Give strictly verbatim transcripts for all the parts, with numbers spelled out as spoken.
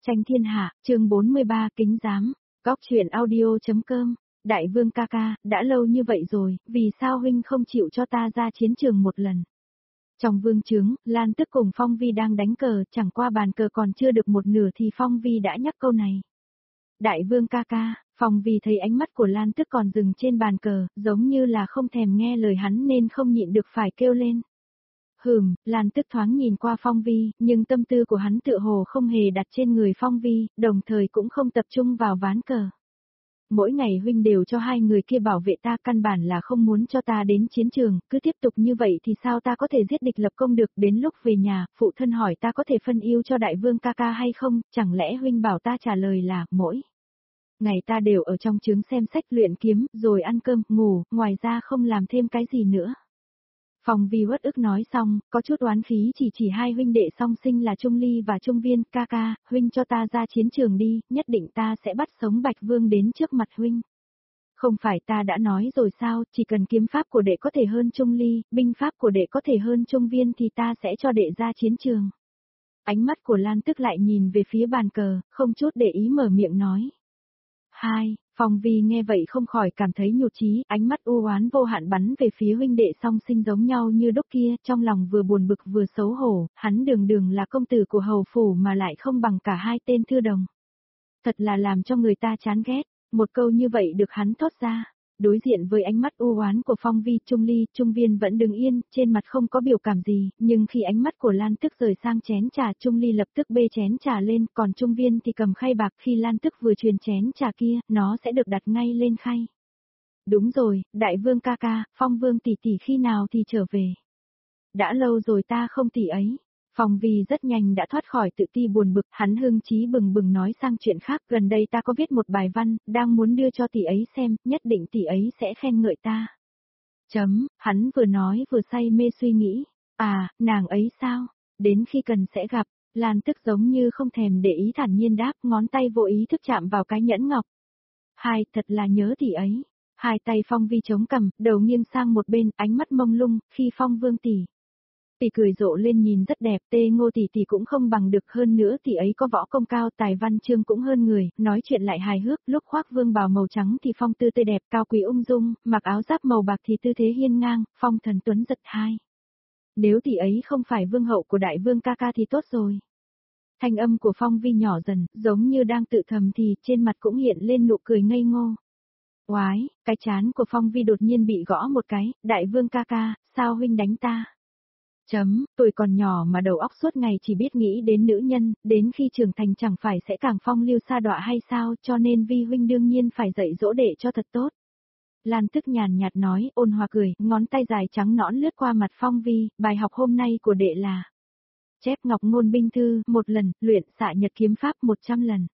Tranh thiên hạ, chương bốn mươi ba, kính giám, góc truyện audio.com, Đại vương ca ca, đã lâu như vậy rồi, vì sao huynh không chịu cho ta ra chiến trường một lần? Trong vương trướng, Lan Tức cùng Phong Vi đang đánh cờ, chẳng qua bàn cờ còn chưa được một nửa thì Phong Vi đã nhắc câu này. Đại vương ca ca, Phong Vi thấy ánh mắt của Lan Tức còn dừng trên bàn cờ, giống như là không thèm nghe lời hắn nên không nhịn được phải kêu lên. Hừm, Lan Tức thoáng nhìn qua Phong Vi, nhưng tâm tư của hắn tựa hồ không hề đặt trên người Phong Vi, đồng thời cũng không tập trung vào ván cờ. Mỗi ngày huynh đều cho hai người kia bảo vệ ta, căn bản là không muốn cho ta đến chiến trường, cứ tiếp tục như vậy thì sao ta có thể giết địch lập công được, đến lúc về nhà, phụ thân hỏi ta có thể phân ưu cho đại vương ca ca hay không, chẳng lẽ huynh bảo ta trả lời là, mỗi ngày ta đều ở trong trướng xem sách luyện kiếm, rồi ăn cơm, ngủ, ngoài ra không làm thêm cái gì nữa. Phong Vi uất ức nói xong, có chút oán khí chỉ chỉ hai huynh đệ song sinh là Trung Ly và Trung Viên, ca ca, huynh cho ta ra chiến trường đi, nhất định ta sẽ bắt sống Bạch Vương đến trước mặt huynh. Không phải ta đã nói rồi sao, chỉ cần kiếm pháp của đệ có thể hơn Trung Ly, binh pháp của đệ có thể hơn Trung Viên thì ta sẽ cho đệ ra chiến trường. Ánh mắt của Lan Tức lại nhìn về phía bàn cờ, không chút để ý mở miệng nói. Hai, Phong Vi nghe vậy không khỏi cảm thấy nhụt chí, ánh mắt u oán vô hạn bắn về phía huynh đệ song sinh giống nhau như đúc kia, trong lòng vừa buồn bực vừa xấu hổ, hắn đường đường là công tử của hầu phủ mà lại không bằng cả hai tên thư đồng. Thật là làm cho người ta chán ghét, một câu như vậy được hắn thốt ra. Đối diện với ánh mắt u oán của Phong Vi, Trung Ly, Trung Viên vẫn đứng yên, trên mặt không có biểu cảm gì, nhưng khi ánh mắt của Lan Tức rời sang chén trà, Trung Ly lập tức bê chén trà lên, còn Trung Viên thì cầm khay bạc, khi Lan Tức vừa truyền chén trà kia, nó sẽ được đặt ngay lên khay. Đúng rồi, đại vương ca ca, Phong Vương tỷ tỷ khi nào thì trở về? Đã lâu rồi ta không tỷ ấy. Phong Vi rất nhanh đã thoát khỏi tự ti buồn bực, hắn hưng chí bừng bừng nói sang chuyện khác, gần đây ta có viết một bài văn, đang muốn đưa cho tỷ ấy xem, nhất định tỷ ấy sẽ khen ngợi ta. Chấm, hắn vừa nói vừa say mê suy nghĩ, à, nàng ấy sao, đến khi cần sẽ gặp, Lan Tức giống như không thèm để ý thản nhiên đáp, ngón tay vô ý thức chạm vào cái nhẫn ngọc. Hai, thật là nhớ tỷ ấy. Hai tay Phong Vi chống cằm, đầu nghiêng sang một bên, ánh mắt mông lung, khi Phong Vương tỷ tỷ cười rộ lên nhìn rất đẹp, Tê Ngô tỷ tỷ cũng không bằng được, hơn nữa tỷ ấy có võ công cao, tài văn chương cũng hơn người, nói chuyện lại hài hước, lúc khoác vương bào màu trắng thì phong tư tươi đẹp, cao quý ung dung, mặc áo giáp màu bạc thì tư thế hiên ngang, phong thần tuấn giật hai. Nếu tỷ ấy không phải vương hậu của đại vương ca ca thì tốt rồi. Thanh âm của Phong Vi nhỏ dần, giống như đang tự thầm thì trên mặt cũng hiện lên nụ cười ngây ngô. Oái, cái trán của Phong Vi đột nhiên bị gõ một cái, đại vương ca ca, sao huynh đánh ta? Chấm, tuổi còn nhỏ mà đầu óc suốt ngày chỉ biết nghĩ đến nữ nhân, đến khi trưởng thành chẳng phải sẽ càng phong lưu sa đọa hay sao, cho nên Vi huynh đương nhiên phải dạy dỗ đệ cho thật tốt. Lan Tức nhàn nhạt nói, ôn hòa cười, ngón tay dài trắng nõn lướt qua mặt Phong Vi, bài học hôm nay của đệ là chép Ngọc Ngôn binh thư, một lần, luyện xạ nhật kiếm pháp một trăm lần.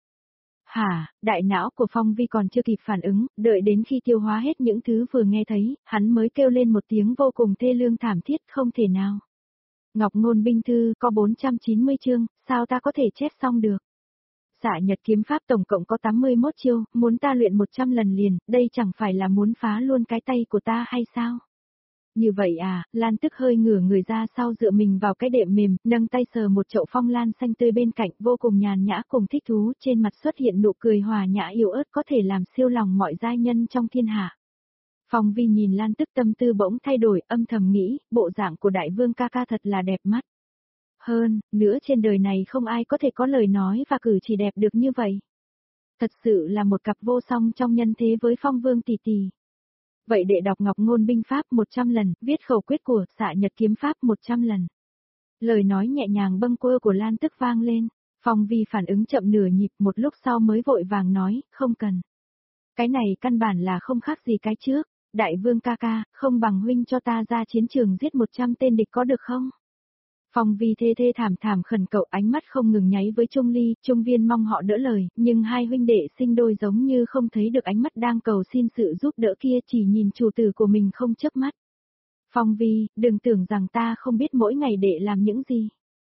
Hả, đại não của Phong Vi còn chưa kịp phản ứng, đợi đến khi tiêu hóa hết những thứ vừa nghe thấy, hắn mới kêu lên một tiếng vô cùng thê lương thảm thiết, không thể nào. Ngọc Ngôn binh thư có bốn trăm chín mươi chương, sao ta có thể chép xong được? Xạ nhật kiếm pháp tổng cộng có tám mươi mốt chiêu, muốn ta luyện một trăm lần liền, đây chẳng phải là muốn phá luôn cái tay của ta hay sao? Như vậy à, Lan Tức hơi ngửa người ra sau dựa mình vào cái đệm mềm, nâng tay sờ một chậu phong lan xanh tươi bên cạnh, vô cùng nhàn nhã cùng thích thú, trên mặt xuất hiện nụ cười hòa nhã yếu ớt có thể làm siêu lòng mọi giai nhân trong thiên hạ. Phong Vi nhìn Lan Tức tâm tư bỗng thay đổi, âm thầm nghĩ, bộ dạng của đại vương ca ca thật là đẹp mắt. Hơn, nữa trên đời này không ai có thể có lời nói và cử chỉ đẹp được như vậy. Thật sự là một cặp vô song trong nhân thế với Phong Vương tỷ tỷ. Vậy để đọc Ngọc Ngôn binh pháp một trăm lần, viết khẩu quyết của xạ nhật kiếm pháp một trăm lần. Lời nói nhẹ nhàng bâng quơ của Lan Tức vang lên, Phong Vi phản ứng chậm nửa nhịp, một lúc sau mới vội vàng nói, không cần. Cái này căn bản là không khác gì cái trước. Đại vương ca ca, không bằng huynh cho ta ra chiến trường giết một trăm tên địch có được không? Phong Vi thê thê thảm thảm khẩn cầu, ánh mắt không ngừng nháy với Trung Ly, Trung Viên mong họ đỡ lời, nhưng hai huynh đệ sinh đôi giống như không thấy được ánh mắt đang cầu xin sự giúp đỡ kia, chỉ nhìn chủ tử của mình không chớp mắt. Phong Vi, đừng tưởng rằng ta không biết mỗi ngày đệ làm những gì.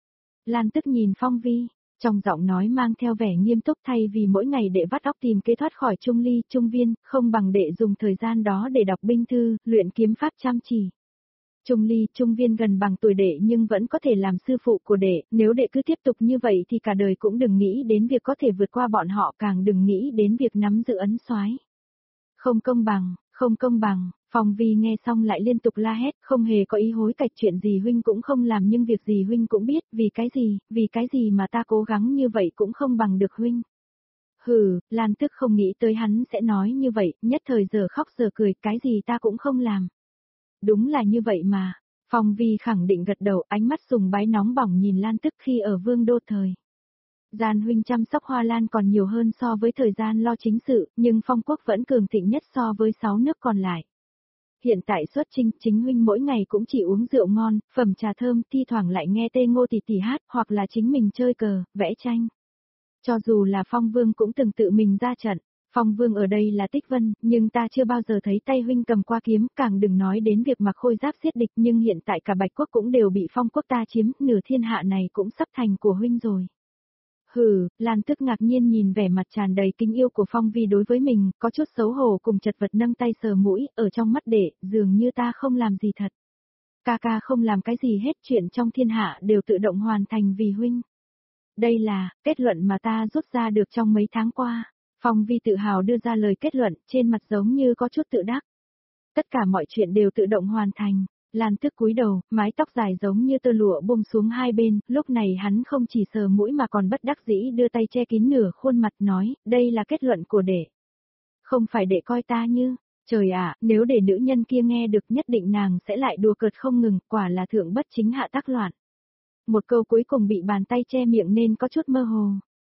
Lan Tức nhìn Phong Vi, trong giọng nói mang theo vẻ nghiêm túc, thay vì mỗi ngày đệ vắt óc tìm kế thoát khỏi Trung Ly, Trung Viên, không bằng đệ dùng thời gian đó để đọc binh thư, luyện kiếm pháp chăm chỉ. Trung Ly, Trung Viên gần bằng tuổi đệ nhưng vẫn có thể làm sư phụ của đệ, nếu đệ cứ tiếp tục như vậy thì cả đời cũng đừng nghĩ đến việc có thể vượt qua bọn họ, càng đừng nghĩ đến việc nắm giữ ấn soái. Không công bằng, không công bằng, Phong Vi nghe xong lại liên tục la hét, không hề có ý hối cải, chuyện gì huynh cũng không làm nhưng việc gì huynh cũng biết, vì cái gì, vì cái gì mà ta cố gắng như vậy cũng không bằng được huynh. Hừ, Lan Tức không nghĩ tới hắn sẽ nói như vậy, nhất thời giờ khóc giờ cười, cái gì ta cũng không làm. Đúng là như vậy mà. Phong Vi khẳng định gật đầu, ánh mắt sùng bái nóng bỏng nhìn Lan Tức khi ở Vương Đô thời. Gian huynh chăm sóc hoa lan còn nhiều hơn so với thời gian lo chính sự, nhưng Phong Quốc vẫn cường thịnh nhất so với sáu nước còn lại. Hiện tại xuất chinh, chính huynh mỗi ngày cũng chỉ uống rượu ngon, phẩm trà thơm, thi thoảng lại nghe Tê Ngô tỷ tỷ hát, hoặc là chính mình chơi cờ, vẽ tranh. Cho dù là Phong Vương cũng từng tự mình ra trận. Phong Vương ở đây là Tích Vân, nhưng ta chưa bao giờ thấy tay huynh cầm qua kiếm, càng đừng nói đến việc mặc khôi giáp giết địch, nhưng hiện tại cả Bạch Quốc cũng đều bị Phong Quốc ta chiếm, nửa thiên hạ này cũng sắp thành của huynh rồi. Hừ, Lan Tức ngạc nhiên nhìn vẻ mặt tràn đầy kính yêu của Phong Vi đối với mình, có chút xấu hổ cùng chật vật nâng tay sờ mũi, ở trong mắt đệ, dường như ta không làm gì thật. Ca ca không làm cái gì hết, chuyện trong thiên hạ đều tự động hoàn thành vì huynh. Đây là kết luận mà ta rút ra được trong mấy tháng qua. Phong Vi tự hào đưa ra lời kết luận, trên mặt giống như có chút tự đắc. Tất cả mọi chuyện đều tự động hoàn thành. Lan Tức cúi đầu, mái tóc dài giống như tơ lụa buông xuống hai bên, lúc này hắn không chỉ sờ mũi mà còn bất đắc dĩ đưa tay che kín nửa khuôn mặt nói, đây là kết luận của đệ. Không phải đệ coi ta như, trời ạ, nếu để nữ nhân kia nghe được nhất định nàng sẽ lại đùa cợt không ngừng, quả là thượng bất chính hạ tác loạn. Một câu cuối cùng bị bàn tay che miệng nên có chút mơ hồ.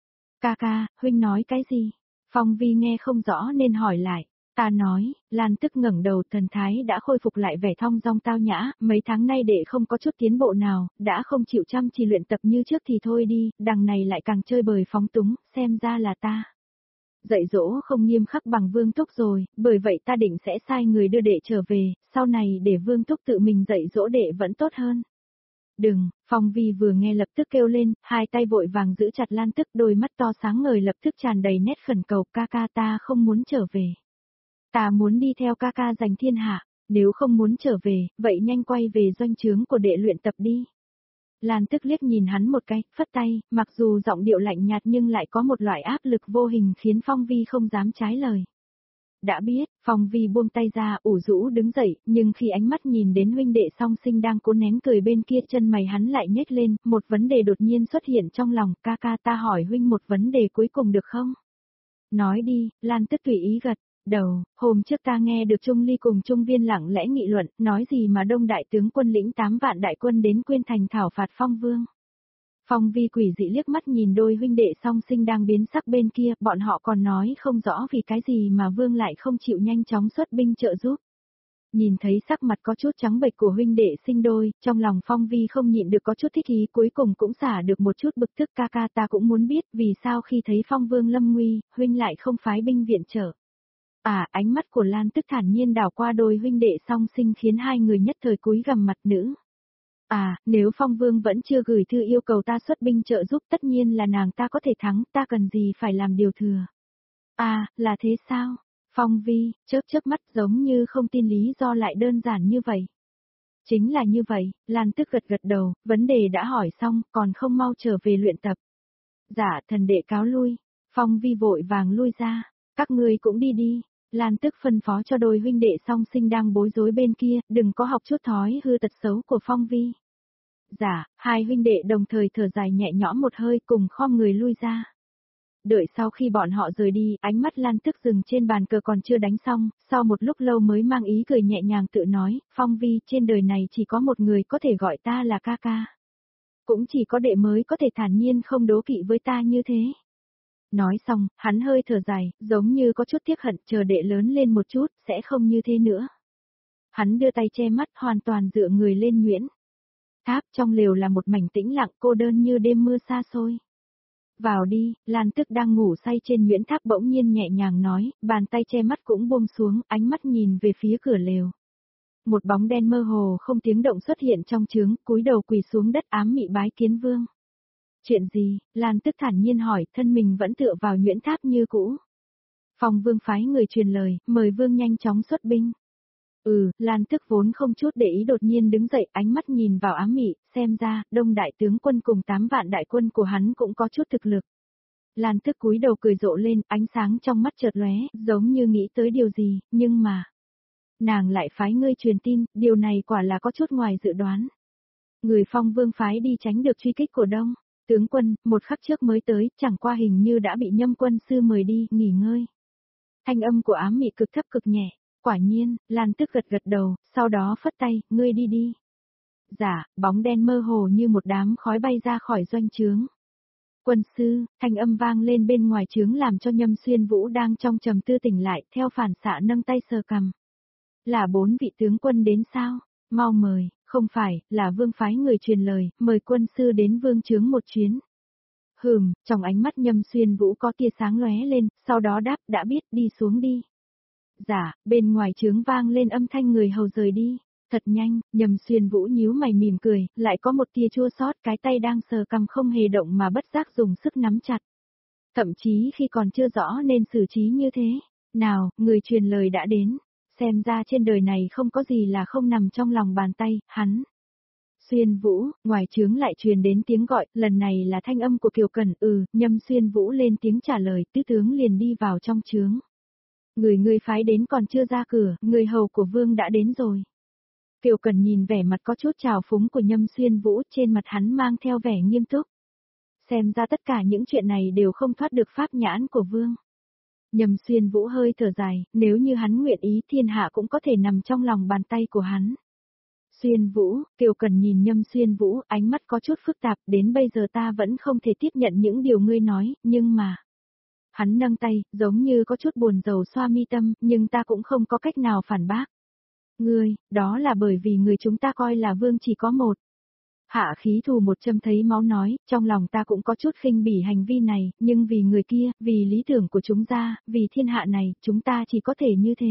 Ca ca, huynh nói cái gì? Phong Vi nghe không rõ nên hỏi lại. Ta nói, Lan Tức ngẩng đầu, thần thái đã khôi phục lại vẻ thong dong tao nhã, mấy tháng nay đệ không có chút tiến bộ nào, đã không chịu chăm chỉ luyện tập như trước thì thôi đi, đằng này lại càng chơi bời phóng túng, xem ra là ta. Dạy dỗ không nghiêm khắc bằng Vương Túc rồi, bởi vậy ta định sẽ sai người đưa đệ trở về, sau này để Vương Túc tự mình dạy dỗ đệ vẫn tốt hơn. Đừng, Phong Vi vừa nghe lập tức kêu lên, hai tay vội vàng giữ chặt Lan Tức, đôi mắt to sáng ngời lập tức tràn đầy nét khẩn cầu, ca ca ta không muốn trở về. Ta muốn đi theo ca ca giành thiên hạ, nếu không muốn trở về, vậy nhanh quay về doanh trướng của đệ luyện tập đi. Lan Tức liếc nhìn hắn một cái, phất tay, mặc dù giọng điệu lạnh nhạt nhưng lại có một loại áp lực vô hình khiến Phong Vi không dám trái lời. Đã biết, Phong Vi buông tay ra, ủ rũ đứng dậy, nhưng khi ánh mắt nhìn đến huynh đệ song sinh đang cố nén cười bên kia, chân mày hắn lại nhếch lên, một vấn đề đột nhiên xuất hiện trong lòng, ca ca ta hỏi huynh một vấn đề cuối cùng được không? Nói đi, Lan Tức tùy ý gật đầu, hôm trước ta nghe được Trung Ly cùng Trung Viên lặng lẽ nghị luận, nói gì mà Đông đại tướng quân lĩnh tám vạn đại quân đến Quyên Thành thảo phạt Phong Vương. Phong Vi quỷ dị liếc mắt nhìn đôi huynh đệ song sinh đang biến sắc bên kia, bọn họ còn nói không rõ vì cái gì mà Vương lại không chịu nhanh chóng xuất binh trợ giúp. Nhìn thấy sắc mặt có chút trắng bệch của huynh đệ sinh đôi, trong lòng Phong Vi không nhịn được có chút thích ý, cuối cùng cũng xả được một chút bực tức, ca ca ta cũng muốn biết vì sao khi thấy Phong Vương lâm nguy, huynh lại không phái binh viện trợ. À, ánh mắt của Lan Tức thản nhiên đảo qua đôi huynh đệ song sinh khiến hai người nhất thời cúi gằm mặt nữ. À, nếu Phong Vương vẫn chưa gửi thư yêu cầu ta xuất binh trợ giúp, tất nhiên là nàng ta có thể thắng, ta cần gì phải làm điều thừa. À, là thế sao? Phong Vi, chớp chớp mắt giống như không tin lý do lại đơn giản như vậy. Chính là như vậy, Lan Tức gật gật đầu, vấn đề đã hỏi xong, còn không mau trở về luyện tập. Dạ, thần đệ cáo lui. Phong Vi vội vàng lui ra, các ngươi cũng đi đi. Lan Tức phân phó cho đôi huynh đệ song sinh đang bối rối bên kia, đừng có học chút thói hư tật xấu của Phong Vi. Dạ, hai huynh đệ đồng thời thở dài nhẹ nhõm một hơi cùng khom người lui ra. Đợi sau khi bọn họ rời đi, ánh mắt Lan Tức dừng trên bàn cờ còn chưa đánh xong, sau một lúc lâu mới mang ý cười nhẹ nhàng tự nói, Phong Vi, trên đời này chỉ có một người có thể gọi ta là ca ca. Cũng chỉ có đệ mới có thể thản nhiên không đố kỵ với ta như thế. Nói xong, hắn hơi thở dài, giống như có chút tiếc hận, chờ đệ lớn lên một chút, sẽ không như thế nữa. Hắn đưa tay che mắt, hoàn toàn dựa người lên nhuyễn tháp, trong lều là một mảnh tĩnh lặng cô đơn như đêm mưa xa xôi. Vào đi, Lan Tức đang ngủ say trên nhuyễn tháp bỗng nhiên nhẹ nhàng nói, bàn tay che mắt cũng buông xuống, ánh mắt nhìn về phía cửa lều. Một bóng đen mơ hồ không tiếng động xuất hiện trong trướng, cúi đầu quỳ xuống đất ám mị bái kiến Vương. Chuyện gì? Lan Tức thản nhiên hỏi, thân mình vẫn tựa vào nhuyễn tháp như cũ. Phong Vương phái người truyền lời, mời Vương nhanh chóng xuất binh. Ừ, Lan Tức vốn không chút để ý đột nhiên đứng dậy, ánh mắt nhìn vào Ám Mị, xem ra, Đông đại tướng quân cùng tám vạn đại quân của hắn cũng có chút thực lực. Lan Tức cúi đầu cười rộ lên, ánh sáng trong mắt chợt lóe, giống như nghĩ tới điều gì, nhưng mà... Nàng lại phái ngươi truyền tin, điều này quả là có chút ngoài dự đoán. Người Phong Vương phái đi tránh được truy kích của Đông. Tướng quân, một khắc trước mới tới, chẳng qua hình như đã bị Nhâm quân sư mời đi, nghỉ ngơi. Thanh âm của Ám Mị cực thấp cực nhẹ. Quả nhiên, Lan Tức gật gật đầu, sau đó phất tay, ngươi đi đi. Dạ, bóng đen mơ hồ như một đám khói bay ra khỏi doanh trướng. Quân sư, thanh âm vang lên bên ngoài trướng làm cho Nhâm Xuyên Vũ đang trong trầm tư tỉnh lại, theo phản xạ nâng tay sờ cằm. Là bốn vị tướng quân đến sao? Mau mời, không phải, là vương phái người truyền lời, mời quân sư đến vương trướng một chuyến. Hừm, trong ánh mắt Nhâm Xuyên Vũ có tia sáng lóe lên, sau đó đáp, đã biết, đi xuống đi. Dạ, bên ngoài trướng vang lên âm thanh người hầu rời đi. Thật nhanh, Nhâm Xuyên Vũ nhíu mày mỉm cười, lại có một tia chua xót, cái tay đang sờ cằm không hề động mà bất giác dùng sức nắm chặt. Thậm chí khi còn chưa rõ nên xử trí như thế. Nào, người truyền lời đã đến. Xem ra trên đời này không có gì là không nằm trong lòng bàn tay, hắn. Xuyên Vũ, ngoài trướng lại truyền đến tiếng gọi, lần này là thanh âm của Kiều Cẩn, ừ, Nhâm Xuyên Vũ lên tiếng trả lời, tứ tướng liền đi vào trong trướng. Người người phái đến còn chưa ra cửa, người hầu của vương đã đến rồi. Kiều Cẩn nhìn vẻ mặt có chút trào phúng của Nhâm Xuyên Vũ, trên mặt hắn mang theo vẻ nghiêm túc. Xem ra tất cả những chuyện này đều không thoát được pháp nhãn của vương. Nhâm Xuyên Vũ hơi thở dài, nếu như hắn nguyện ý thiên hạ cũng có thể nằm trong lòng bàn tay của hắn. Xuyên Vũ, Kiều Cẩn nhìn Nhâm Xuyên Vũ, ánh mắt có chút phức tạp, đến bây giờ ta vẫn không thể tiếp nhận những điều ngươi nói, nhưng mà... Hắn nâng tay, giống như có chút buồn rầu xoa mi tâm, nhưng ta cũng không có cách nào phản bác. Ngươi, đó là bởi vì người chúng ta coi là vương chỉ có một. Hạ Khí Thù một châm thấy máu nói, trong lòng ta cũng có chút khinh bỉ hành vi này, nhưng vì người kia, vì lý tưởng của chúng ta, vì thiên hạ này, chúng ta chỉ có thể như thế.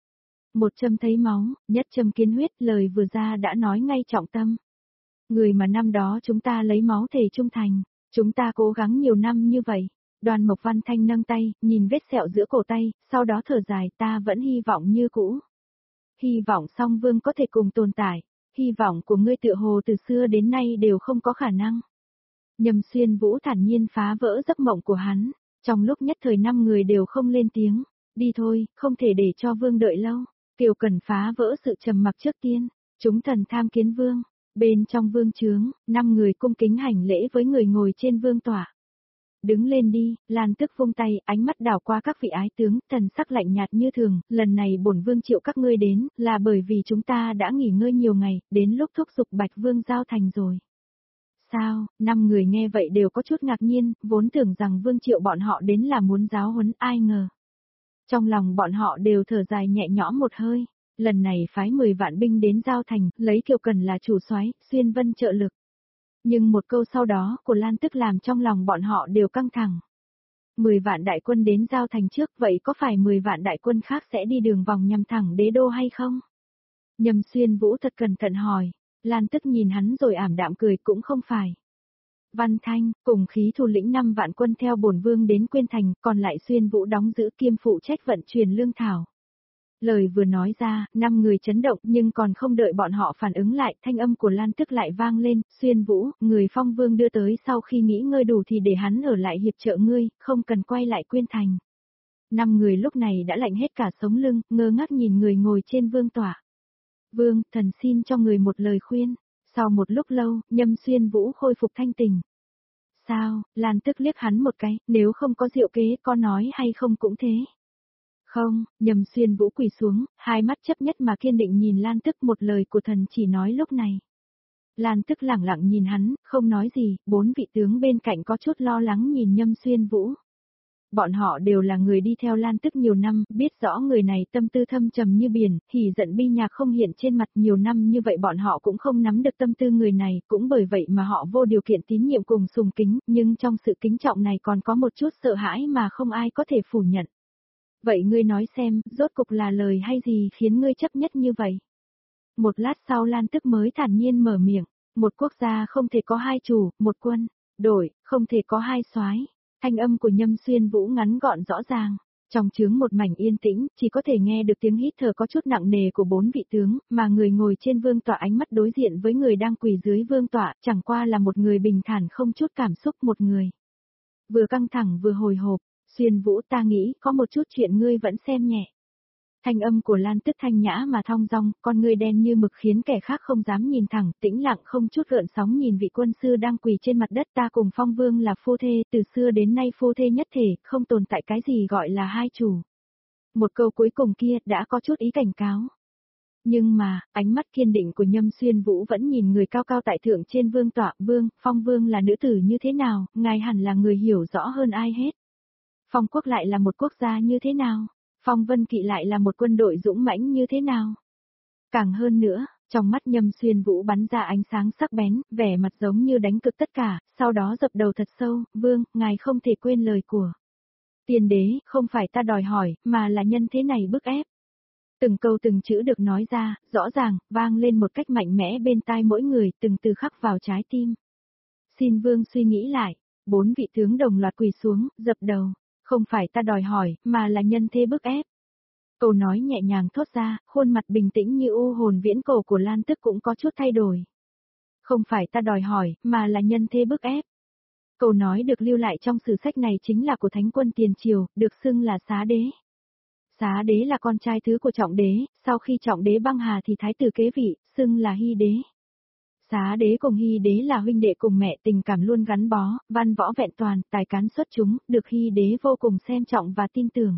Một châm thấy máu, nhất châm kiến huyết, lời vừa ra đã nói ngay trọng tâm. Người mà năm đó chúng ta lấy máu thể trung thành, chúng ta cố gắng nhiều năm như vậy. Đoàn Mộc Văn Thanh nâng tay, nhìn vết sẹo giữa cổ tay, sau đó thở dài, ta vẫn hy vọng như cũ. Hy vọng song vương có thể cùng tồn tại, hy vọng của ngươi tựa hồ từ xưa đến nay đều không có khả năng. Nhâm Xuyên Vũ thản nhiên phá vỡ giấc mộng của hắn, trong lúc nhất thời năm người đều không lên tiếng, đi thôi, không thể để cho vương đợi lâu. Kiều Cẩn phá vỡ sự trầm mặc trước tiên, chúng thần tham kiến vương, bên trong vương trướng, năm người cung kính hành lễ với người ngồi trên vương tọa. Đứng lên đi, Lan Tức vung tay, ánh mắt đảo qua các vị ái tướng, thần sắc lạnh nhạt như thường, lần này bổn vương triệu các ngươi đến, là bởi vì chúng ta đã nghỉ ngơi nhiều ngày, đến lúc thúc giục Bạch Vương giao thành rồi. Sao, năm người nghe vậy đều có chút ngạc nhiên, vốn tưởng rằng vương triệu bọn họ đến là muốn giáo huấn, ai ngờ. Trong lòng bọn họ đều thở dài nhẹ nhõm một hơi, lần này phái mười vạn binh đến giao thành, lấy Kiều Cẩn là chủ soái, Xuyên Vân trợ lực. Nhưng một câu sau đó của Lan Tức làm trong lòng bọn họ đều căng thẳng. mười vạn đại quân đến giao thành trước, vậy có phải mười vạn đại quân khác sẽ đi đường vòng nhằm thẳng đế đô hay không? Nhâm Xuyên Vũ thật cẩn thận hỏi, Lan Tức nhìn hắn rồi ảm đạm cười, cũng không phải. Văn Thanh, cùng Khí Thù lĩnh năm vạn quân theo bổn vương đến Quyên Thành, còn lại Xuyên Vũ đóng giữ kiêm phụ trách vận chuyển lương thảo. Lời vừa nói ra, năm người chấn động, nhưng còn không đợi bọn họ phản ứng lại, thanh âm của Lan Tức lại vang lên, Xuyên Vũ, người Phong Vương đưa tới sau khi nghỉ ngơi đủ thì để hắn ở lại hiệp trợ ngươi, không cần quay lại Quyên Thành. Năm người lúc này đã lạnh hết cả sống lưng, ngơ ngác nhìn người ngồi trên vương tọa. Vương, thần xin cho người một lời khuyên. Sau một lúc lâu, Nhâm Xuyên Vũ khôi phục thanh tình. Sao, Lan Tức liếc hắn một cái, nếu không có diệu kế, có nói hay không cũng thế. Không, Nhâm Xuyên Vũ quỳ xuống, hai mắt chấp nhất mà kiên định nhìn Lan Tức, một lời của thần chỉ nói lúc này. Lan Tức lẳng lặng nhìn hắn, không nói gì, bốn vị tướng bên cạnh có chút lo lắng nhìn Nhâm Xuyên Vũ. Bọn họ đều là người đi theo Lan Tức nhiều năm, biết rõ người này tâm tư thâm trầm như biển, hỉ giận bi nhạc không hiện trên mặt, nhiều năm như vậy bọn họ cũng không nắm được tâm tư người này, cũng bởi vậy mà họ vô điều kiện tín nhiệm cùng sùng kính, nhưng trong sự kính trọng này còn có một chút sợ hãi mà không ai có thể phủ nhận. Vậy ngươi nói xem, rốt cục là lời hay gì khiến ngươi chấp nhất như vậy? Một lát sau Lan Tức mới thản nhiên mở miệng, một quốc gia không thể có hai chủ, một quân, đội, không thể có hai soái. Thanh âm của Nhâm Xuyên Vũ ngắn gọn rõ ràng, Trong trướng một mảnh yên tĩnh, chỉ có thể nghe được tiếng hít thở có chút nặng nề của bốn vị tướng, mà người ngồi trên vương tọa ánh mắt đối diện với người đang quỳ dưới vương tọa, chẳng qua là một người bình thản không chút cảm xúc một người. Vừa căng thẳng vừa hồi hộp, Xuyên Vũ ta nghĩ có một chút chuyện ngươi vẫn xem nhẹ. Thanh âm của Lan Tức thanh nhã mà thong dong, con ngươi đen như mực khiến kẻ khác không dám nhìn thẳng, tĩnh lặng không chút gợn sóng nhìn vị quân sư đang quỳ trên mặt đất. Ta cùng Phong Vương là phu thê, từ xưa đến nay phu thê nhất thể, không tồn tại cái gì gọi là hai chủ. Một câu cuối cùng kia đã có chút ý cảnh cáo. Nhưng mà, ánh mắt kiên định của Nhâm Xuyên Vũ vẫn nhìn người cao cao tại thượng trên vương tọa. Vương, Phong Vương là nữ tử như thế nào, ngài hẳn là người hiểu rõ hơn ai hết. Phong quốc lại là một quốc gia như thế nào? Phong Vân Kỵ lại là một quân đội dũng mãnh như thế nào? Càng hơn nữa, trong mắt Nhâm Xuyên Vũ bắn ra ánh sáng sắc bén, vẻ mặt giống như đánh cực tất cả, sau đó dập đầu thật sâu. Vương, ngài không thể quên lời của Tiên Đế, không phải ta đòi hỏi, mà là nhân thế này bức ép. Từng câu từng chữ được nói ra, rõ ràng, vang lên một cách mạnh mẽ bên tai mỗi người, từng từ khắc vào trái tim. Xin Vương suy nghĩ lại, bốn vị tướng đồng loạt quỳ xuống, dập đầu. Không phải ta đòi hỏi, mà là nhân thế bức ép. Câu nói nhẹ nhàng thốt ra, khuôn mặt bình tĩnh như u hồn viễn cổ của Lan Tức cũng có chút thay đổi. Không phải ta đòi hỏi, mà là nhân thế bức ép. Câu nói được lưu lại trong sử sách này chính là của Thánh quân Tiền Triều, được xưng là Xá Đế. Xá Đế là con trai thứ của Trọng Đế, sau khi Trọng Đế băng hà thì Thái tử kế vị, xưng là Hy Đế. Xá Đế cùng Hy Đế là huynh đệ cùng mẹ, tình cảm luôn gắn bó, văn võ vẹn toàn, tài cán xuất chúng, được Hy Đế vô cùng xem trọng và tin tưởng.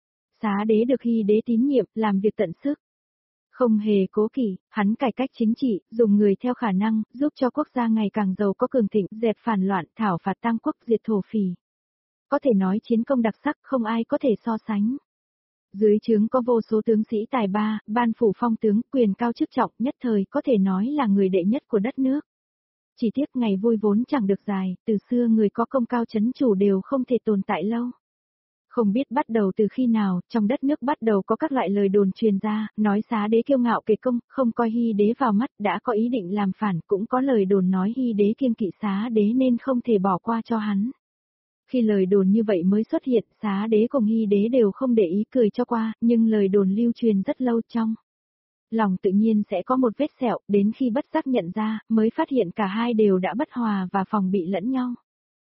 Xá Đế được Hy Đế tín nhiệm, làm việc tận sức. Không hề cố kỵ, hắn cải cách chính trị, dùng người theo khả năng, giúp cho quốc gia ngày càng giàu có cường thịnh, dẹp phản loạn, thảo phạt tam quốc, diệt thổ phỉ. Có thể nói chiến công đặc sắc, không ai có thể so sánh. Dưới trướng có vô số tướng sĩ tài ba, ban phủ phong tướng, quyền cao chức trọng, nhất thời có thể nói là người đệ nhất của đất nước. Chỉ tiếc ngày vui vốn chẳng được dài, từ xưa người có công cao chấn chủ đều không thể tồn tại lâu. Không biết bắt đầu từ khi nào, trong đất nước bắt đầu có các loại lời đồn truyền ra, nói Xá Đế kiêu ngạo kể công, không coi Hy Đế vào mắt, đã có ý định làm phản, cũng có lời đồn nói Hy Đế kiêng kỵ Xá Đế nên không thể bỏ qua cho hắn. Khi lời đồn như vậy mới xuất hiện, Xá Đế cùng Hy Đế đều không để ý cười cho qua, nhưng lời đồn lưu truyền rất lâu trong lòng tự nhiên sẽ có một vết sẹo, đến khi bất giác nhận ra, mới phát hiện cả hai đều đã bất hòa và phòng bị lẫn nhau.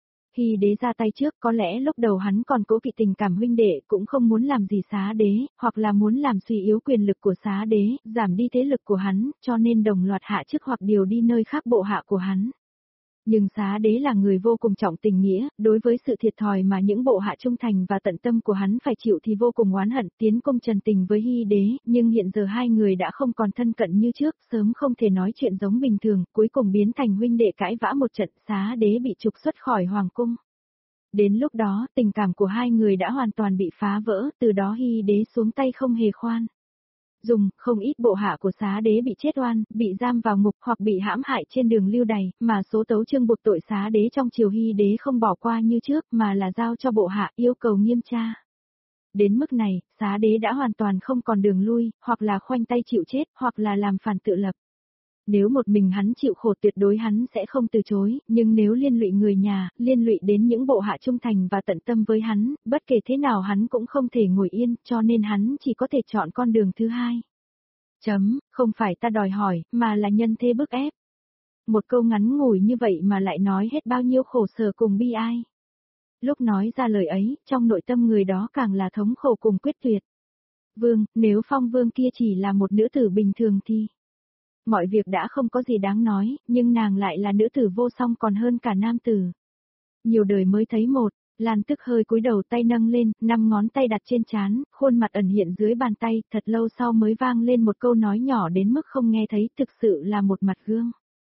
Hy Đế ra tay trước, có lẽ lúc đầu hắn còn cố kỵ tình cảm huynh đệ, cũng không muốn làm gì Xá Đế, hoặc là muốn làm suy yếu quyền lực của Xá Đế, giảm đi thế lực của hắn, cho nên đồng loạt hạ chức hoặc điều đi nơi khác bộ hạ của hắn. Nhưng Xá Đế là người vô cùng trọng tình nghĩa, đối với sự thiệt thòi mà những bộ hạ trung thành và tận tâm của hắn phải chịu thì vô cùng oán hận, tiến công trần tình với Hy Đế, nhưng hiện giờ hai người đã không còn thân cận như trước, sớm không thể nói chuyện giống bình thường, cuối cùng biến thành huynh đệ cãi vã một trận. Xá Đế bị trục xuất khỏi hoàng cung. Đến lúc đó, tình cảm của hai người đã hoàn toàn bị phá vỡ, từ đó Hy Đế xuống tay không hề khoan dùng, không ít bộ hạ của Xá Đế bị chết oan, bị giam vào ngục hoặc bị hãm hại trên đường lưu đày, mà số tấu chương buộc tội Xá Đế trong triều Hy Đế không bỏ qua như trước mà là giao cho bộ hạ yêu cầu nghiêm tra. Đến mức này, Xá Đế đã hoàn toàn không còn đường lui, hoặc là khoanh tay chịu chết, hoặc là làm phản tự lập. Nếu một mình hắn chịu khổ tuyệt đối hắn sẽ không từ chối, nhưng nếu liên lụy người nhà, liên lụy đến những bộ hạ trung thành và tận tâm với hắn, bất kể thế nào hắn cũng không thể ngồi yên, cho nên hắn chỉ có thể chọn con đường thứ hai. Chấm, không phải ta đòi hỏi, mà là nhân thế bức ép. Một câu ngắn ngủi như vậy mà lại nói hết bao nhiêu khổ sở cùng bi ai. Lúc nói ra lời ấy, trong nội tâm người đó càng là thống khổ cùng quyết tuyệt. Vương, nếu Phong Vương kia chỉ là một nữ tử bình thường thì mọi việc đã không có gì đáng nói, nhưng nàng lại là nữ tử vô song còn hơn cả nam tử. Nhiều đời mới thấy một, Lan Tức hơi cúi đầu tay nâng lên, năm ngón tay đặt trên trán, khuôn mặt ẩn hiện dưới bàn tay, thật lâu sau mới vang lên một câu nói nhỏ đến mức không nghe thấy, thực sự là một mặt gương.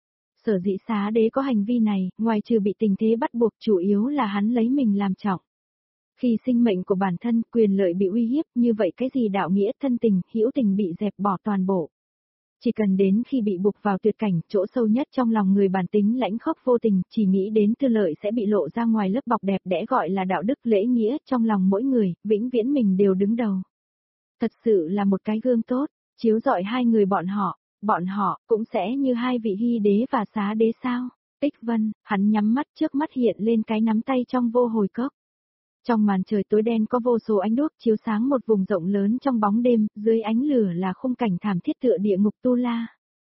Sở dĩ Xá Đế có hành vi này, ngoài trừ bị tình thế bắt buộc, chủ yếu là hắn lấy mình làm trọng. Khi sinh mệnh của bản thân, quyền lợi bị uy hiếp, như vậy cái gì đạo nghĩa, thân tình, hữu tình bị dẹp bỏ toàn bộ. Chỉ cần đến khi bị buộc vào tuyệt cảnh, chỗ sâu nhất trong lòng người bản tính lãnh khốc vô tình, chỉ nghĩ đến tư lợi sẽ bị lộ ra ngoài lớp bọc đẹp đẽ gọi là đạo đức lễ nghĩa, trong lòng mỗi người, vĩnh viễn mình đều đứng đầu. Thật sự là một cái gương tốt, chiếu rọi hai người bọn họ, bọn họ cũng sẽ như hai vị Hy Đế và Xá Đế sao? Tích Vân, hắn nhắm mắt, trước mắt hiện lên cái nắm tay trong vô hồi cốc. Trong màn trời tối đen có vô số ánh đuốc chiếu sáng một vùng rộng lớn trong bóng đêm, dưới ánh lửa là khung cảnh thảm thiết tựa địa ngục tu la.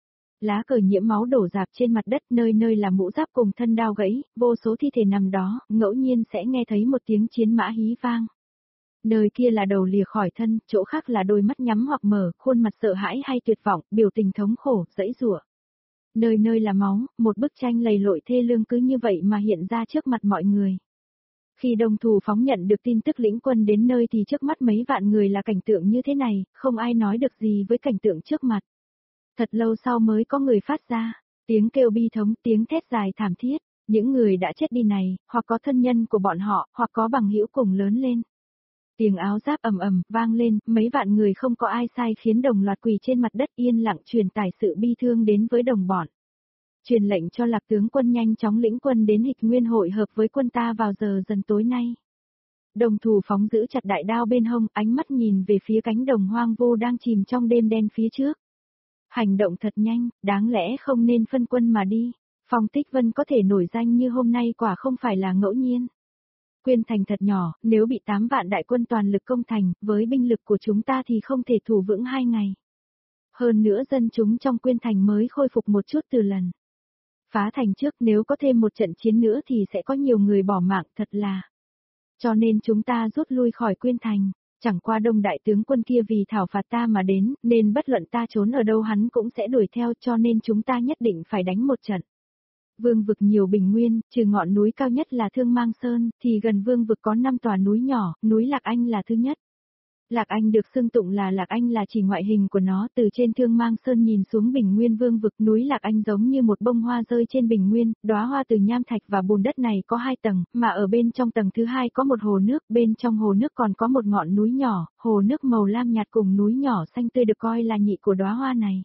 Lá cờ nhiễm máu đổ rạp trên mặt đất, nơi nơi là mũ giáp cùng thân đao gãy, vô số thi thể nằm đó, ngẫu nhiên sẽ nghe thấy một tiếng chiến mã hí vang. Nơi kia là đầu lìa khỏi thân, chỗ khác là đôi mắt nhắm hoặc mở, khuôn mặt sợ hãi hay tuyệt vọng, biểu tình thống khổ, dãy rủa. Nơi nơi là máu, một bức tranh lầy lội thê lương cứ như vậy mà hiện ra trước mặt mọi người. Khi đồng thủ phóng nhận được tin tức lĩnh quân đến nơi thì trước mắt mấy vạn người là cảnh tượng như thế này, không ai nói được gì với cảnh tượng trước mặt. Thật lâu sau mới có người phát ra, tiếng kêu bi thống, tiếng thét dài thảm thiết, những người đã chết đi này, hoặc có thân nhân của bọn họ, hoặc có bằng hữu cùng lớn lên. Tiếng áo giáp ầm ầm vang lên, mấy vạn người không có ai sai khiến đồng loạt quỳ trên mặt đất yên lặng truyền tải sự bi thương đến với đồng bọn. Truyền lệnh cho Lạc tướng quân nhanh chóng lĩnh quân đến Hịch Nguyên hội hợp với quân ta vào giờ dần tối nay. Đồng thủ phóng giữ chặt đại đao bên hông, ánh mắt nhìn về phía cánh đồng hoang vu đang chìm trong đêm đen phía trước. Hành động thật nhanh, đáng lẽ không nên phân quân mà đi. Phong Tích Vân có thể nổi danh như hôm nay quả không phải là ngẫu nhiên. Quyên thành thật nhỏ, nếu bị tám vạn đại quân toàn lực công thành, với binh lực của chúng ta thì không thể thủ vững hai ngày. Hơn nữa dân chúng trong Quyên thành mới khôi phục một chút từ lần phá thành trước, nếu có thêm một trận chiến nữa thì sẽ có nhiều người bỏ mạng, thật là. Cho nên chúng ta rút lui khỏi Quyên thành, chẳng qua Đông đại tướng quân kia vì thảo phạt ta mà đến, nên bất luận ta trốn ở đâu hắn cũng sẽ đuổi theo, cho nên chúng ta nhất định phải đánh một trận. Vương vực nhiều bình nguyên, trừ ngọn núi cao nhất là Thương Mang Sơn, thì gần vương vực có năm tòa núi nhỏ, núi Lạc Anh là thứ nhất. Lạc Anh được xưng tụng là Lạc Anh là chỉ ngoại hình của nó, từ trên Thương Mang Sơn nhìn xuống bình nguyên vương vực, núi Lạc Anh giống như một bông hoa rơi trên bình nguyên, đóa hoa từ nham thạch và bùn đất này có hai tầng, mà ở bên trong tầng thứ hai có một hồ nước, bên trong hồ nước còn có một ngọn núi nhỏ, hồ nước màu lam nhạt cùng núi nhỏ xanh tươi được coi là nhị của đóa hoa này.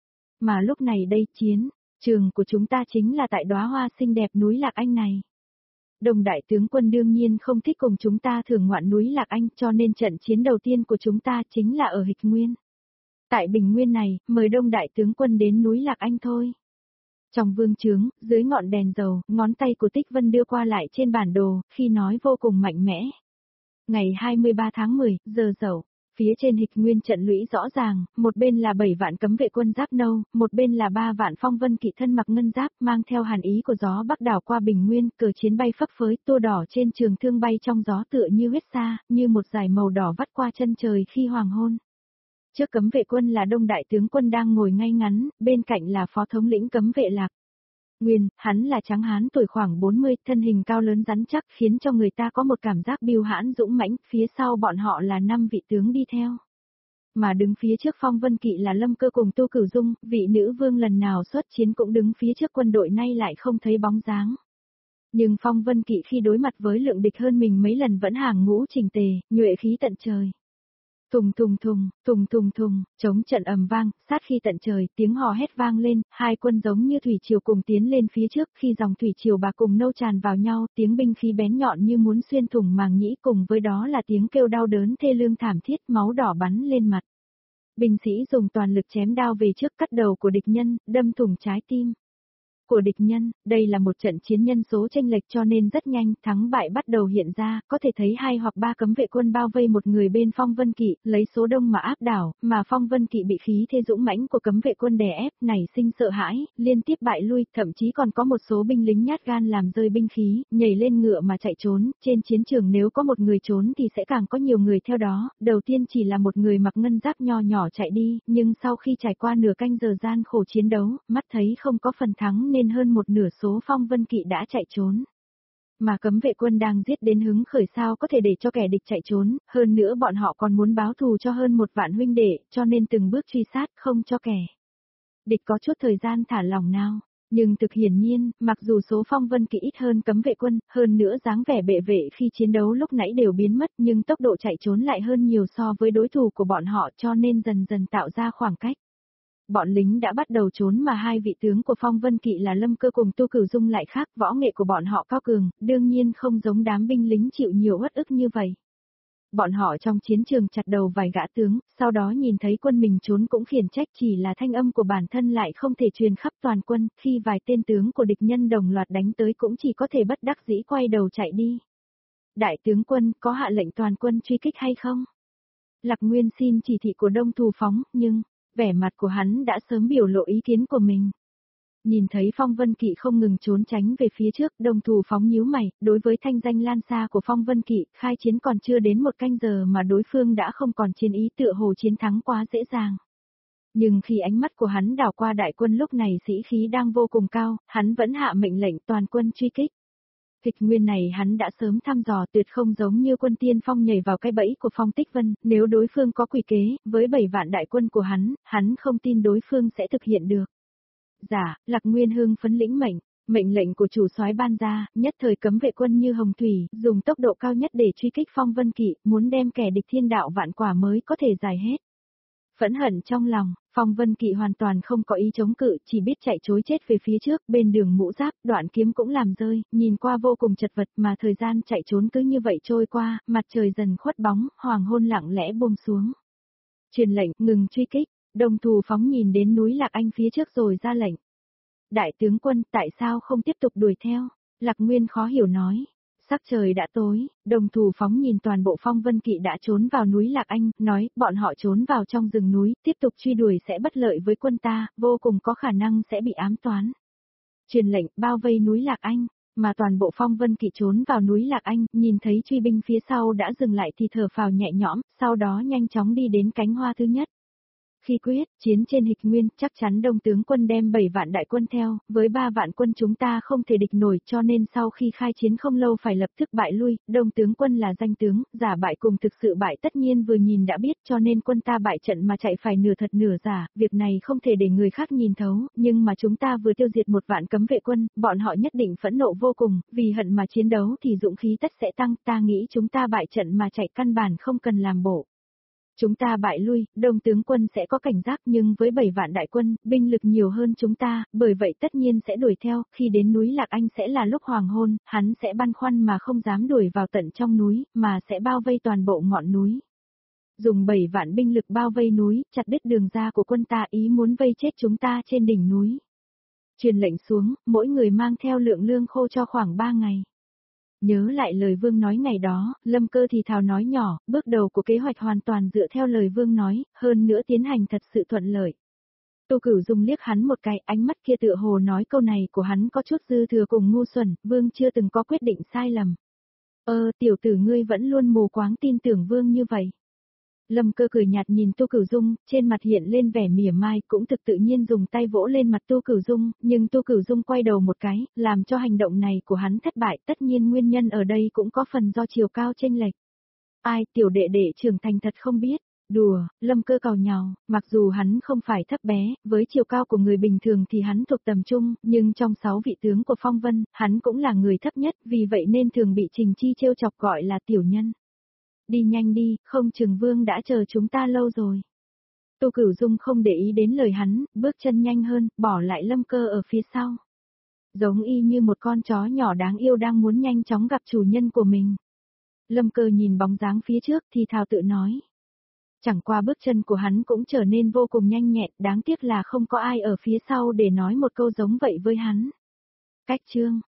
Mà lúc này đây chiến trường của chúng ta chính là tại đóa hoa xinh đẹp núi Lạc Anh này. Đồng đại tướng quân đương nhiên không thích cùng chúng ta thưởng ngoạn núi Lạc Anh, cho nên trận chiến đầu tiên của chúng ta chính là ở Hịch Nguyên. Tại bình nguyên này, mời Đông đại tướng quân đến núi Lạc Anh thôi. Trong vương trướng, dưới ngọn đèn dầu, ngón tay của Tích Vân đưa qua lại trên bản đồ, khi nói vô cùng mạnh mẽ. Ngày hai mươi ba tháng mười, giờ dậu. Phía trên Hịch Nguyên trận lũy rõ ràng, một bên là bảy vạn cấm vệ quân giáp nâu, một bên là ba vạn phong vân kỵ thân mặc ngân giáp, mang theo hàn ý của gió bắc đảo qua bình nguyên, cờ chiến bay phấp phới, tua đỏ trên trường thương bay trong gió tựa như huyết sa, như một dải màu đỏ vắt qua chân trời khi hoàng hôn. Trước cấm vệ quân là Đông đại tướng quân đang ngồi ngay ngắn, bên cạnh là phó thống lĩnh cấm vệ Lạc Nguyên, hắn là trắng hán tuổi khoảng bốn mươi, thân hình cao lớn rắn chắc khiến cho người ta có một cảm giác bưu hãn dũng mãnh, phía sau bọn họ là năm vị tướng đi theo. Mà đứng phía trước Phong Vân Kỵ là Lâm Cơ cùng Tu Cửu Dung, vị nữ vương lần nào xuất chiến cũng đứng phía trước quân đội nay lại không thấy bóng dáng. Nhưng Phong Vân Kỵ khi đối mặt với lượng địch hơn mình mấy lần vẫn hàng ngũ chỉnh tề, nhuệ khí tận trời. Thùng thùng thùng, thùng thùng thùng, chống trận ầm vang, sát khi tận trời, tiếng hò hét vang lên, hai quân giống như thủy triều cùng tiến lên phía trước, khi dòng thủy triều bạc cùng nâu tràn vào nhau, tiếng binh khí bén nhọn như muốn xuyên thủng màng nhĩ, cùng với đó là tiếng kêu đau đớn thê lương thảm thiết, máu đỏ bắn lên mặt. Binh sĩ dùng toàn lực chém đao về trước, cắt đầu của địch nhân, đâm thủng trái tim của địch nhân. Đây là một trận chiến nhân số chênh lệch cho nên rất nhanh, thắng bại bắt đầu hiện ra, có thể thấy hai hoặc ba cấm vệ quân bao vây một người bên Phong Vân Kỵ, lấy số đông mà áp đảo, mà Phong Vân Kỵ bị khí thế dũng mãnh của cấm vệ quân đè ép, nảy sinh sợ hãi, liên tiếp bại lui, thậm chí còn có một số binh lính nhát gan làm rơi binh khí, nhảy lên ngựa mà chạy trốn. Trên chiến trường nếu có một người trốn thì sẽ càng có nhiều người theo đó, đầu tiên chỉ là một người mặc ngân giáp nho nhỏ chạy đi, nhưng sau khi trải qua nửa canh giờ gian khổ chiến đấu, mắt thấy không có phần thắng nên hơn một nửa số Phong Vân Kỵ đã chạy trốn. Mà cấm vệ quân đang giết đến hứng khởi sao có thể để cho kẻ địch chạy trốn, hơn nữa bọn họ còn muốn báo thù cho hơn một vạn huynh đệ, cho nên từng bước truy sát không cho kẻ địch có chút thời gian thả lỏng nào. Nhưng thực hiển nhiên, mặc dù số Phong Vân Kỵ ít hơn cấm vệ quân, hơn nữa dáng vẻ bệ vệ khi chiến đấu lúc nãy đều biến mất, nhưng tốc độ chạy trốn lại hơn nhiều so với đối thủ của bọn họ, cho nên dần dần tạo ra khoảng cách. Bọn lính đã bắt đầu trốn mà hai vị tướng của Phong Vân Kỵ là Lâm Cơ cùng Tu Cửu Dung lại khác, võ nghệ của bọn họ cao cường, đương nhiên không giống đám binh lính chịu nhiều uất ức như vậy. Bọn họ trong chiến trường chặt đầu vài gã tướng, sau đó nhìn thấy quân mình trốn cũng khiển trách, chỉ là thanh âm của bản thân lại không thể truyền khắp toàn quân, khi vài tên tướng của địch nhân đồng loạt đánh tới cũng chỉ có thể bất đắc dĩ quay đầu chạy đi. Đại tướng quân có hạ lệnh toàn quân truy kích hay không? Lạc Nguyên xin chỉ thị của Đông Thù Phóng, nhưng, vẻ mặt của hắn đã sớm biểu lộ ý kiến của mình. Nhìn thấy Phong Vân Kỵ không ngừng trốn tránh về phía trước, Đông Thù Phóng nhíu mày, đối với thanh danh lan xa của Phong Vân Kỵ, khai chiến còn chưa đến một canh giờ mà đối phương đã không còn chiến ý, tựa hồ chiến thắng quá dễ dàng. Nhưng khi ánh mắt của hắn đảo qua đại quân lúc này sĩ khí đang vô cùng cao, hắn vẫn hạ mệnh lệnh toàn quân truy kích. Kịch nguyên này hắn đã sớm thăm dò, tuyệt không giống như quân tiên phong nhảy vào cái bẫy của Phong Tích Vân, nếu đối phương có quỷ kế, với bảy vạn đại quân của hắn, hắn không tin đối phương sẽ thực hiện được. Dạ, Lạc Nguyên hưng phấn lĩnh mệnh, mệnh lệnh của chủ soái ban ra, nhất thời cấm vệ quân như hồng thủy, dùng tốc độ cao nhất để truy kích Phong Vân Kỵ, muốn đem kẻ địch thiên đạo vạn quả mới có thể giải hết. Phẫn hận trong lòng, Phong Vân Kỵ hoàn toàn không có ý chống cự, chỉ biết chạy trối chết về phía trước, bên đường mũ giáp, đoạn kiếm cũng làm rơi, nhìn qua vô cùng chật vật mà thời gian chạy trốn cứ như vậy trôi qua, mặt trời dần khuất bóng, hoàng hôn lặng lẽ buông xuống. Truyền lệnh, ngừng truy kích, Đông Thù Phóng nhìn đến núi Lạc Anh phía trước rồi ra lệnh. Đại tướng quân, tại sao không tiếp tục đuổi theo? Lạc Nguyên khó hiểu nói. Sắc trời đã tối, Đông Thù Phóng nhìn toàn bộ Phong Vân Kỵ đã trốn vào núi Lạc Anh, nói, bọn họ trốn vào trong rừng núi, tiếp tục truy đuổi sẽ bất lợi với quân ta, vô cùng có khả năng sẽ bị ám toán. Truyền lệnh, bao vây núi Lạc Anh, mà toàn bộ Phong Vân Kỵ trốn vào núi Lạc Anh, nhìn thấy truy binh phía sau đã dừng lại thì thở phào nhẹ nhõm, sau đó nhanh chóng đi đến cánh hoa thứ nhất. Khi quyết, chiến trên Hịch Nguyên, chắc chắn Đông tướng quân đem bảy vạn đại quân theo, với ba vạn quân chúng ta không thể địch nổi, cho nên sau khi khai chiến không lâu phải lập tức bại lui, Đông tướng quân là danh tướng, giả bại cùng thực sự bại tất nhiên vừa nhìn đã biết, cho nên quân ta bại trận mà chạy phải nửa thật nửa giả, việc này không thể để người khác nhìn thấu, nhưng mà chúng ta vừa tiêu diệt một vạn cấm vệ quân, bọn họ nhất định phẫn nộ vô cùng, vì hận mà chiến đấu thì dũng khí tất sẽ tăng, ta nghĩ chúng ta bại trận mà chạy căn bản không cần làm bộ. Chúng ta bại lui, Đông tướng quân sẽ có cảnh giác nhưng với bảy vạn đại quân, binh lực nhiều hơn chúng ta, bởi vậy tất nhiên sẽ đuổi theo, khi đến núi Lạc Anh sẽ là lúc hoàng hôn, hắn sẽ băn khoăn mà không dám đuổi vào tận trong núi, mà sẽ bao vây toàn bộ ngọn núi. Dùng bảy vạn binh lực bao vây núi, chặt đứt đường ra của quân ta, ý muốn vây chết chúng ta trên đỉnh núi. Truyền lệnh xuống, mỗi người mang theo lượng lương khô cho khoảng ba ngày. Nhớ lại lời Vương nói ngày đó, Lâm Cơ thì thào nói nhỏ, bước đầu của kế hoạch hoàn toàn dựa theo lời Vương nói, hơn nữa tiến hành thật sự thuận lợi. Tô Cửu Dung liếc hắn một cái, ánh mắt kia tựa hồ nói câu này của hắn có chút dư thừa cùng ngu xuẩn, Vương chưa từng có quyết định sai lầm. Ơ, tiểu tử ngươi vẫn luôn mù quáng tin tưởng Vương như vậy. Lâm Cơ cười nhạt nhìn Tô Cửu Dung, trên mặt hiện lên vẻ mỉa mai, cũng thực tự nhiên dùng tay vỗ lên mặt Tô Cửu Dung, nhưng Tô Cửu Dung quay đầu một cái, làm cho hành động này của hắn thất bại, tất nhiên nguyên nhân ở đây cũng có phần do chiều cao chênh lệch. Ai, tiểu đệ đệ trưởng thành thật không biết. Đùa, Lâm Cơ càu nhàu, mặc dù hắn không phải thấp bé, với chiều cao của người bình thường thì hắn thuộc tầm trung, nhưng trong sáu vị tướng của Phong Vân, hắn cũng là người thấp nhất, vì vậy nên thường bị Trình Chi trêu chọc gọi là tiểu nhân. Đi nhanh đi, không chừng Vương đã chờ chúng ta lâu rồi. Tô Cửu Dung không để ý đến lời hắn, bước chân nhanh hơn, bỏ lại Lâm Cơ ở phía sau. Giống y như một con chó nhỏ đáng yêu đang muốn nhanh chóng gặp chủ nhân của mình. Lâm Cơ nhìn bóng dáng phía trước thì thào tự nói. Chẳng qua bước chân của hắn cũng trở nên vô cùng nhanh nhẹn, đáng tiếc là không có ai ở phía sau để nói một câu giống vậy với hắn. Cách chương